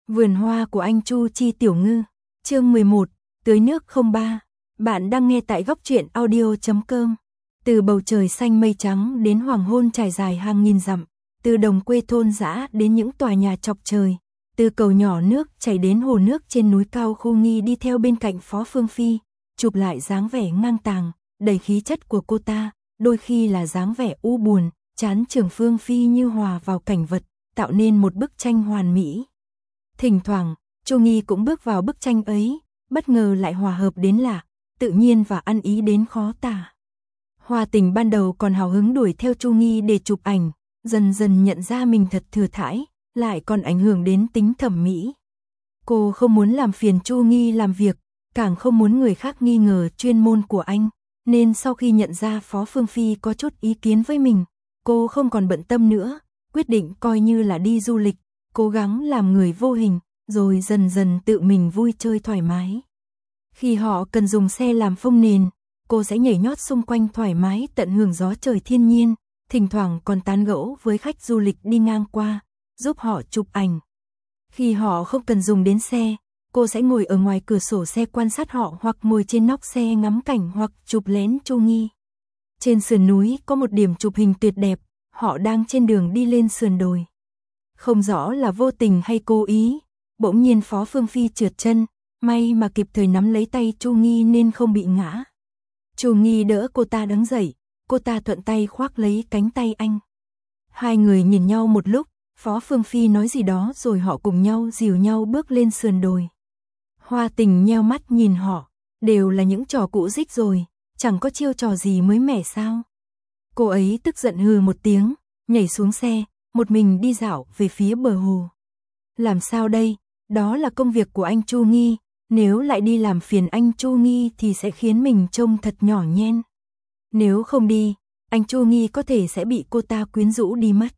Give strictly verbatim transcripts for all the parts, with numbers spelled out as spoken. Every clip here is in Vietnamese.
Vườn hoa của anh Chu Chi Tiểu Ngư, chương mười một, tưới nước không ba. Bạn đang nghe tại góc truyện audio chấm com. Từ bầu trời xanh mây trắng đến hoàng hôn trải dài hàng nghìn dặm, từ đồng quê thôn dã đến những tòa nhà chọc trời, từ cầu nhỏ nước chảy đến hồ nước trên núi cao Khu Nghi, đi theo bên cạnh Phó Phương Phi, chụp lại dáng vẻ ngang tàng, đầy khí chất của cô ta, đôi khi là dáng vẻ u buồn, chán chường Phương Phi như hòa vào cảnh vật, tạo nên một bức tranh hoàn mỹ. Thỉnh thoảng, Chu Nghi cũng bước vào bức tranh ấy, bất ngờ lại hòa hợp đến lạ, tự nhiên và ăn ý đến khó tả. Hoa Tình ban đầu còn hào hứng đuổi theo Chu Nghi để chụp ảnh, dần dần nhận ra mình thật thừa thãi, lại còn ảnh hưởng đến tính thẩm mỹ. Cô không muốn làm phiền Chu Nghi làm việc, càng không muốn người khác nghi ngờ chuyên môn của anh, nên sau khi nhận ra Phó Phương Phi có chút ý kiến với mình, cô không còn bận tâm nữa, quyết định coi như là đi du lịch, cố gắng làm người vô hình, rồi dần dần tự mình vui chơi thoải mái. Khi họ cần dùng xe làm phông nền, cô sẽ nhảy nhót xung quanh thoải mái tận hưởng gió trời thiên nhiên, thỉnh thoảng còn tán gẫu với khách du lịch đi ngang qua, giúp họ chụp ảnh. Khi họ không cần dùng đến xe, cô sẽ ngồi ở ngoài cửa sổ xe quan sát họ, hoặc ngồi trên nóc xe ngắm cảnh, hoặc chụp lén Chu Nghi. Trên sườn núi có một điểm chụp hình tuyệt đẹp, họ đang trên đường đi lên sườn đồi. Không rõ là vô tình hay cố ý, bỗng nhiên Phó Phương Phi trượt chân, may mà kịp thời nắm lấy tay Chu Nghi nên không bị ngã. Chu Nghi đỡ cô ta đứng dậy, cô ta thuận tay khoác lấy cánh tay anh. Hai người nhìn nhau một lúc, Phó Phương Phi nói gì đó rồi họ cùng nhau dìu nhau bước lên sườn đồi. Hoa Tình nheo mắt nhìn họ, đều là những trò cũ rích rồi, chẳng có chiêu trò gì mới mẻ sao. Cô ấy tức giận hừ một tiếng, nhảy xuống xe, một mình đi dạo về phía bờ hồ. Làm sao đây, đó là công việc của anh Chu Nghi, nếu lại đi làm phiền anh Chu Nghi thì sẽ khiến mình trông thật nhỏ nhen. Nếu không đi, anh Chu Nghi có thể sẽ bị cô ta quyến rũ đi mất.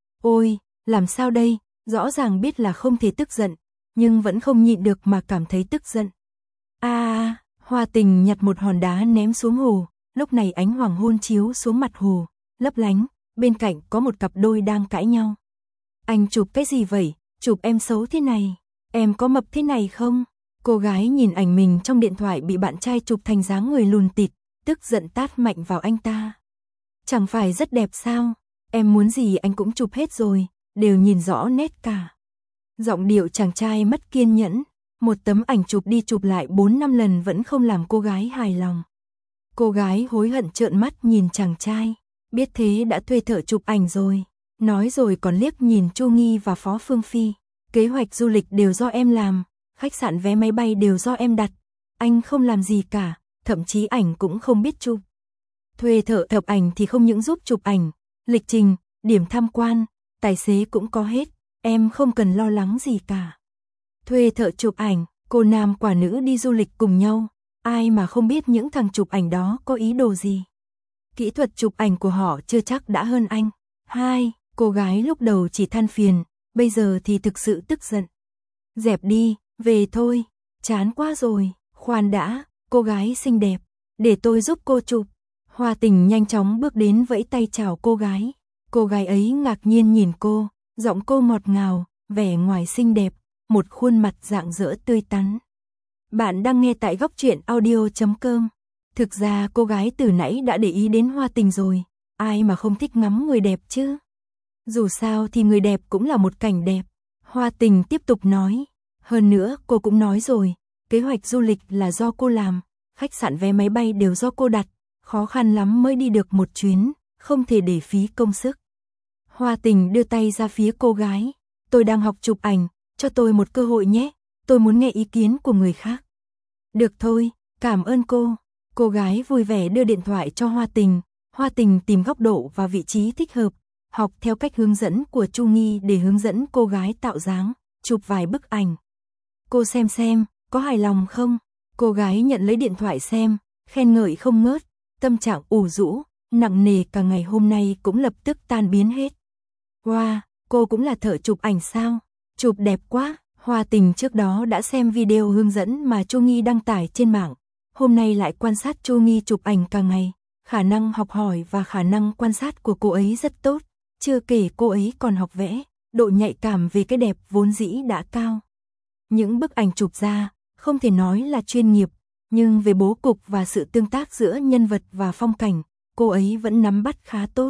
Ôi, làm sao đây, rõ ràng biết là không thể tức giận, nhưng vẫn không nhịn được mà cảm thấy tức giận. A, à, Hoa Tình nhặt một hòn đá ném xuống hồ, lúc này ánh hoàng hôn chiếu xuống mặt hồ, lấp lánh, bên cạnh có một cặp đôi đang cãi nhau. Anh chụp cái gì vậy, chụp em xấu thế này, em có mập thế này không? Cô gái nhìn ảnh mình trong điện thoại bị bạn trai chụp thành dáng người lùn tịt, tức giận tát mạnh vào anh ta. Chẳng phải rất đẹp sao, em muốn gì anh cũng chụp hết rồi, đều nhìn rõ nét cả. Giọng điệu chàng trai mất kiên nhẫn, một tấm ảnh chụp đi chụp lại bốn năm lần vẫn không làm cô gái hài lòng. Cô gái hối hận trợn mắt nhìn chàng trai, biết thế đã thuê thợ chụp ảnh rồi, nói rồi còn liếc nhìn Chu Nghi và Phó Phương Phi. Kế hoạch du lịch đều do em làm, khách sạn vé máy bay đều do em đặt, anh không làm gì cả, thậm chí ảnh cũng không biết chụp. Thuê thợ chụp ảnh thì không những giúp chụp ảnh, lịch trình, điểm tham quan, tài xế cũng có hết, em không cần lo lắng gì cả. Thuê thợ chụp ảnh, cô nam quả nữ đi du lịch cùng nhau, ai mà không biết những thằng chụp ảnh đó có ý đồ gì. Kỹ thuật chụp ảnh của họ chưa chắc đã hơn anh. Hai, cô gái lúc đầu chỉ than phiền, bây giờ thì thực sự tức giận. Dẹp đi, về thôi, chán quá rồi, khoan đã, cô gái xinh đẹp, để tôi giúp cô chụp. Hoa Tình nhanh chóng bước đến vẫy tay chào cô gái. Cô gái ấy ngạc nhiên nhìn cô, giọng cô ngọt ngào, vẻ ngoài xinh đẹp, một khuôn mặt rạng rỡ tươi tắn. Bạn đang nghe tại góc truyện audio chấm com. Thực ra cô gái từ nãy đã để ý đến Hoa Tình rồi, ai mà không thích ngắm người đẹp chứ. Dù sao thì người đẹp cũng là một cảnh đẹp. Hoa Tình tiếp tục nói, hơn nữa cô cũng nói rồi, kế hoạch du lịch là do cô làm, khách sạn vé máy bay đều do cô đặt, khó khăn lắm mới đi được một chuyến, không thể để phí công sức. Hoa Tình đưa tay ra phía cô gái, tôi đang học chụp ảnh, cho tôi một cơ hội nhé, tôi muốn nghe ý kiến của người khác. Được thôi, cảm ơn cô. Cô gái vui vẻ đưa điện thoại cho Hoa Tình, Hoa Tình tìm góc độ và vị trí thích hợp, học theo cách hướng dẫn của Chu Nghi để hướng dẫn cô gái tạo dáng, chụp vài bức ảnh. Cô xem xem, có hài lòng không? Cô gái nhận lấy điện thoại xem, khen ngợi không ngớt, tâm trạng ủ rũ, nặng nề cả ngày hôm nay cũng lập tức tan biến hết. Wow, cô cũng là thợ chụp ảnh sao? Chụp đẹp quá. Hoa Tình trước đó đã xem video hướng dẫn mà Chu Nghi đăng tải trên mạng, hôm nay lại quan sát Chu Nghi chụp ảnh cả ngày, khả năng học hỏi và khả năng quan sát của cô ấy rất tốt, chưa kể cô ấy còn học vẽ, độ nhạy cảm về cái đẹp vốn dĩ đã cao. Những bức ảnh chụp ra, không thể nói là chuyên nghiệp, nhưng về bố cục và sự tương tác giữa nhân vật và phong cảnh, cô ấy vẫn nắm bắt khá tốt.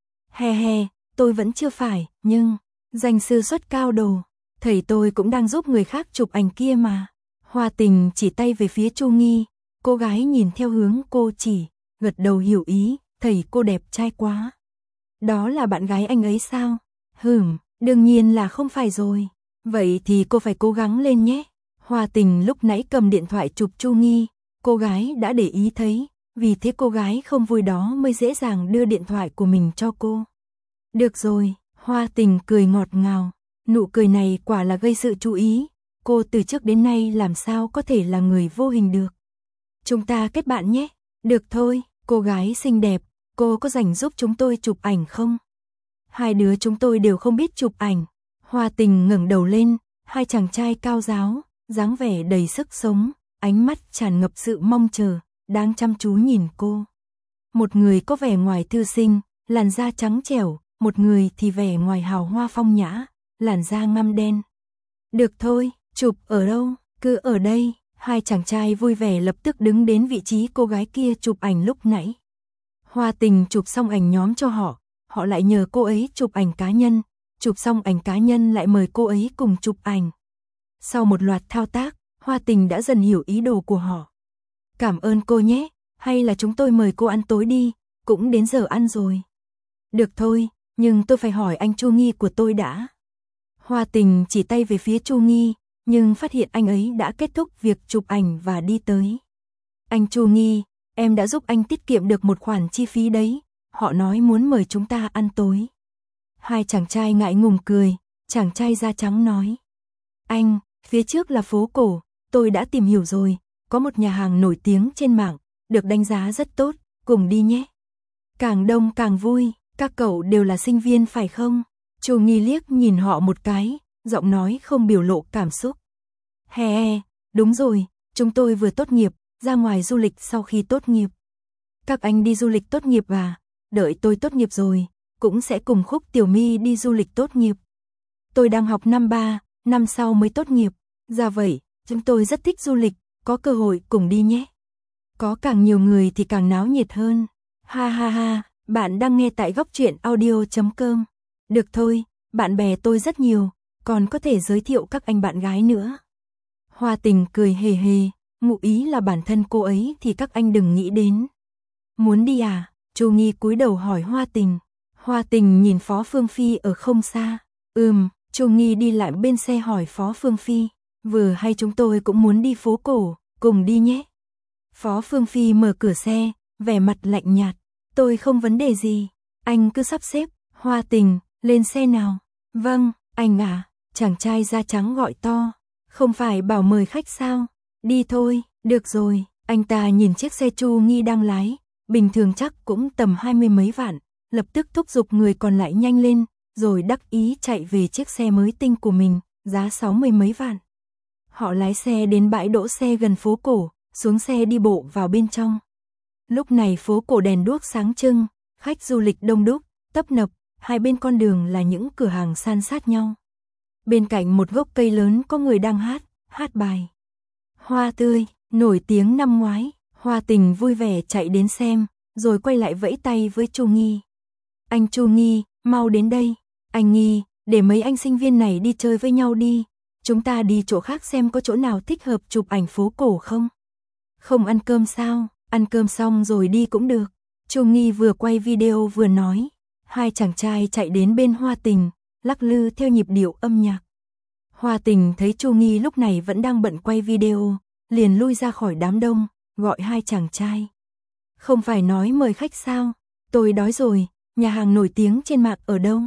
He he, tôi vẫn chưa phải, nhưng, danh sư xuất cao đồ, thầy tôi cũng đang giúp người khác chụp ảnh kia mà. Hoa Tình chỉ tay về phía Chu Nghi, cô gái nhìn theo hướng cô chỉ, gật đầu hiểu ý, thầy cô đẹp trai quá. Đó là bạn gái anh ấy sao? Hừm, đương nhiên là không phải rồi. Vậy thì cô phải cố gắng lên nhé. Hoa Tình lúc nãy cầm điện thoại chụp Chu Nghi, cô gái đã để ý thấy, vì thế cô gái không vui đó mới dễ dàng đưa điện thoại của mình cho cô. Được rồi, Hoa Tình cười ngọt ngào, nụ cười này quả là gây sự chú ý, cô từ trước đến nay làm sao có thể là người vô hình được. Chúng ta kết bạn nhé. Được thôi, cô gái xinh đẹp, cô có rảnh giúp chúng tôi chụp ảnh không? Hai đứa chúng tôi đều không biết chụp ảnh. Hoa Tình ngẩng đầu lên, hai chàng trai cao ráo, dáng vẻ đầy sức sống, ánh mắt tràn ngập sự mong chờ, đang chăm chú nhìn cô. Một người có vẻ ngoài thư sinh, làn da trắng trẻo, một người thì vẻ ngoài hào hoa phong nhã, làn da ngăm đen. Được thôi, chụp ở đâu? Cứ ở đây. Hai chàng trai vui vẻ lập tức đứng đến vị trí cô gái kia chụp ảnh lúc nãy. Hoa Tình chụp xong ảnh nhóm cho họ, họ lại nhờ cô ấy chụp ảnh cá nhân, chụp xong ảnh cá nhân lại mời cô ấy cùng chụp ảnh. Sau một loạt thao tác, Hoa Tình đã dần hiểu ý đồ của họ. Cảm ơn cô nhé, hay là chúng tôi mời cô ăn tối đi, cũng đến giờ ăn rồi. Được thôi, nhưng tôi phải hỏi anh Chu Nghi của tôi đã. Hoa Tình chỉ tay về phía Chu Nghi, nhưng phát hiện anh ấy đã kết thúc việc chụp ảnh và đi tới. Anh Chu Nghi, em đã giúp anh tiết kiệm được một khoản chi phí đấy, họ nói muốn mời chúng ta ăn tối. Hai chàng trai ngại ngùng cười, chàng trai da trắng nói. Anh, phía trước là phố cổ, tôi đã tìm hiểu rồi, có một nhà hàng nổi tiếng trên mạng, được đánh giá rất tốt, cùng đi nhé. Càng đông càng vui, các cậu đều là sinh viên phải không? Chu Nghi liếc nhìn họ một cái, giọng nói không biểu lộ cảm xúc. He he, đúng rồi, chúng tôi vừa tốt nghiệp, ra ngoài du lịch sau khi tốt nghiệp. Các anh đi du lịch tốt nghiệp à? Đợi tôi tốt nghiệp rồi, cũng sẽ cùng Khúc Tiểu My đi du lịch tốt nghiệp. Tôi đang học năm ba, năm sau mới tốt nghiệp. Ra vậy, chúng tôi rất thích du lịch, có cơ hội cùng đi nhé. Có càng nhiều người thì càng náo nhiệt hơn. Ha ha ha, bạn đang nghe tại góc truyện audio chấm com. Được thôi, bạn bè tôi rất nhiều, còn có thể giới thiệu các anh bạn gái nữa. Hoa Tình cười hề hề, ngụ ý là bản thân cô ấy thì các anh đừng nghĩ đến. Muốn đi à? Chu Nghi cúi đầu hỏi Hoa Tình. Hoa Tình nhìn Phó Phương Phi ở không xa. Ừm, Chu Nghi đi lại bên xe hỏi Phó Phương Phi. Vừa hay chúng tôi cũng muốn đi phố cổ, cùng đi nhé. Phó Phương Phi mở cửa xe, vẻ mặt lạnh nhạt. Tôi không vấn đề gì, anh cứ sắp xếp. Hoa Tình, lên xe nào. Vâng, anh à, chàng trai da trắng gọi to. Không phải bảo mời khách sao? Đi thôi, được rồi. Anh ta nhìn chiếc xe Chu Nghi đang lái, bình thường chắc cũng tầm hai mươi mấy vạn, lập tức thúc giục người còn lại nhanh lên, rồi đắc ý chạy về chiếc xe mới tinh của mình, giá sáu mươi mấy vạn. Họ lái xe đến bãi đỗ xe gần phố cổ, xuống xe đi bộ vào bên trong. Lúc này phố cổ đèn đuốc sáng trưng, khách du lịch đông đúc, tấp nập, hai bên con đường là những cửa hàng san sát nhau. Bên cạnh một gốc cây lớn có người đang hát, hát bài Hoa Tươi, nổi tiếng năm ngoái. Hoa Tình vui vẻ chạy đến xem, rồi quay lại vẫy tay với Chu Nghi. Anh Chu Nghi, mau đến đây. Anh Nghi, để mấy anh sinh viên này đi chơi với nhau đi. Chúng ta đi chỗ khác xem có chỗ nào thích hợp chụp ảnh phố cổ không? Không ăn cơm sao? Ăn cơm xong rồi đi cũng được. Chu Nghi vừa quay video vừa nói. Hai chàng trai chạy đến bên Hoa Tình, lắc lư theo nhịp điệu âm nhạc. Hoa Tình thấy Chu Nghi lúc này vẫn đang bận quay video, liền lui ra khỏi đám đông, gọi hai chàng trai. Không phải nói mời khách sao? Tôi đói rồi, nhà hàng nổi tiếng trên mạng ở đâu?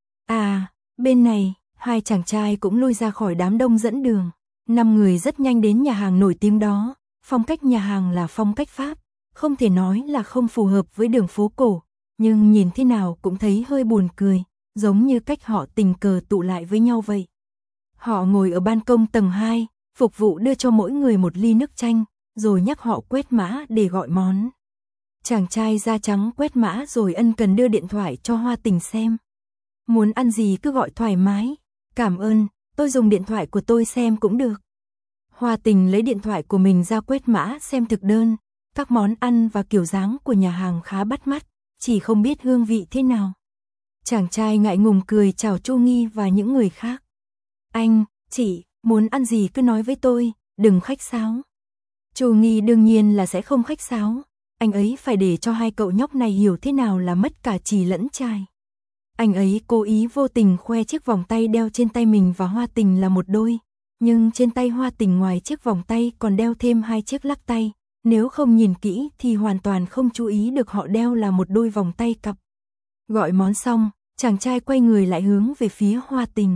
À, bên này. Hai chàng trai cũng lui ra khỏi đám đông dẫn đường. Năm người rất nhanh đến nhà hàng nổi tiếng đó. Phong cách nhà hàng là phong cách Pháp, không thể nói là không phù hợp với đường phố cổ, nhưng nhìn thế nào cũng thấy hơi buồn cười, giống như cách họ tình cờ tụ lại với nhau vậy. Họ ngồi ở ban công tầng hai, phục vụ đưa cho mỗi người một ly nước chanh, rồi nhắc họ quét mã để gọi món. Chàng trai da trắng quét mã rồi ân cần đưa điện thoại cho Hoa Tình xem. Muốn ăn gì cứ gọi thoải mái. Cảm ơn, tôi dùng điện thoại của tôi xem cũng được. Hoa Tình lấy điện thoại của mình ra quét mã xem thực đơn, các món ăn và kiểu dáng của nhà hàng khá bắt mắt, chỉ không biết hương vị thế nào. Chàng trai ngại ngùng cười chào Chu Nghi và những người khác. Anh, chị, muốn ăn gì cứ nói với tôi, đừng khách sáo. Chu Nghi đương nhiên là sẽ không khách sáo, anh ấy phải để cho hai cậu nhóc này hiểu thế nào là mất cả chì lẫn trai. Anh ấy cố ý vô tình khoe chiếc vòng tay đeo trên tay mình và Hoa Tình là một đôi, nhưng trên tay Hoa Tình ngoài chiếc vòng tay còn đeo thêm hai chiếc lắc tay, nếu không nhìn kỹ thì hoàn toàn không chú ý được họ đeo là một đôi vòng tay cặp. Gọi món xong, chàng trai quay người lại hướng về phía Hoa Tình.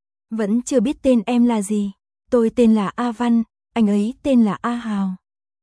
Vẫn chưa biết tên em là gì? Tôi tên là A Văn, anh ấy tên là A Hào.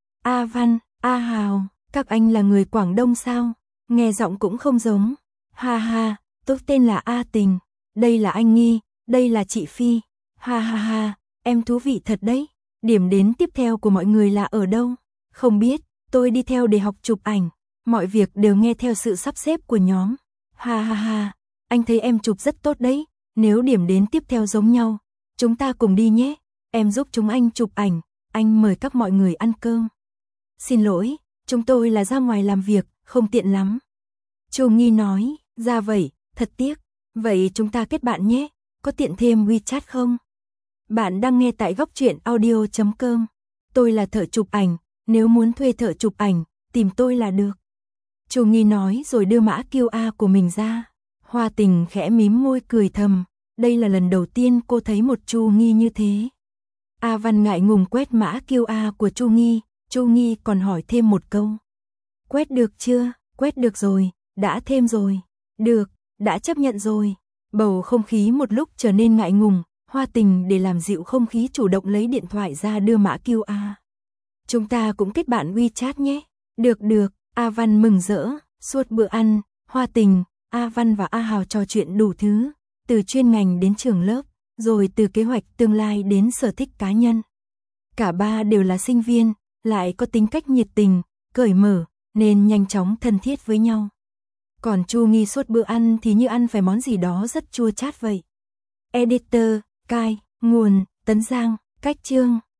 A Văn, A Hào, các anh là người Quảng Đông sao? Nghe giọng cũng không giống. Ha ha, tôi tên là A Tình, đây là anh Nghi, đây là chị Phi. Ha ha ha, em thú vị thật đấy. Điểm đến tiếp theo của mọi người là ở đâu? Không biết, tôi đi theo để học chụp ảnh, mọi việc đều nghe theo sự sắp xếp của nhóm. Ha ha ha, anh thấy em chụp rất tốt đấy, nếu điểm đến tiếp theo giống nhau, chúng ta cùng đi nhé, em giúp chúng anh chụp ảnh, anh mời các mọi người ăn cơm. Xin lỗi, chúng tôi là ra ngoài làm việc, không tiện lắm. Chu Nghi nói, ra vậy, thật tiếc, vậy chúng ta kết bạn nhé, có tiện thêm WeChat không? Bạn đang nghe tại góc truyện audio chấm com, tôi là thợ chụp ảnh, nếu muốn thuê thợ chụp ảnh, tìm tôi là được. Chu Nghi nói rồi đưa mã quy rờ của mình ra. Hoa Tình khẽ mím môi cười thầm, đây là lần đầu tiên cô thấy một Chu Nghi như thế. A Văn ngại ngùng quét mã quy rờ của Chu Nghi, Chu Nghi còn hỏi thêm một câu. Quét được chưa? Quét được rồi, đã thêm rồi. Được, đã chấp nhận rồi. Bầu không khí một lúc trở nên ngại ngùng, Hoa Tình để làm dịu không khí chủ động lấy điện thoại ra đưa mã quy rờ. Chúng ta cũng kết bạn WeChat nhé. Được được, A Văn mừng rỡ, suốt bữa ăn, Hoa Tình, A Văn và A Hào trò chuyện đủ thứ, từ chuyên ngành đến trường lớp, rồi từ kế hoạch tương lai đến sở thích cá nhân. Cả ba đều là sinh viên, lại có tính cách nhiệt tình, cởi mở, nên nhanh chóng thân thiết với nhau. Còn Chu Nghi suốt bữa ăn thì như ăn phải món gì đó rất chua chát vậy. Editor, cai, nguồn, Tấn Giang, cách chương.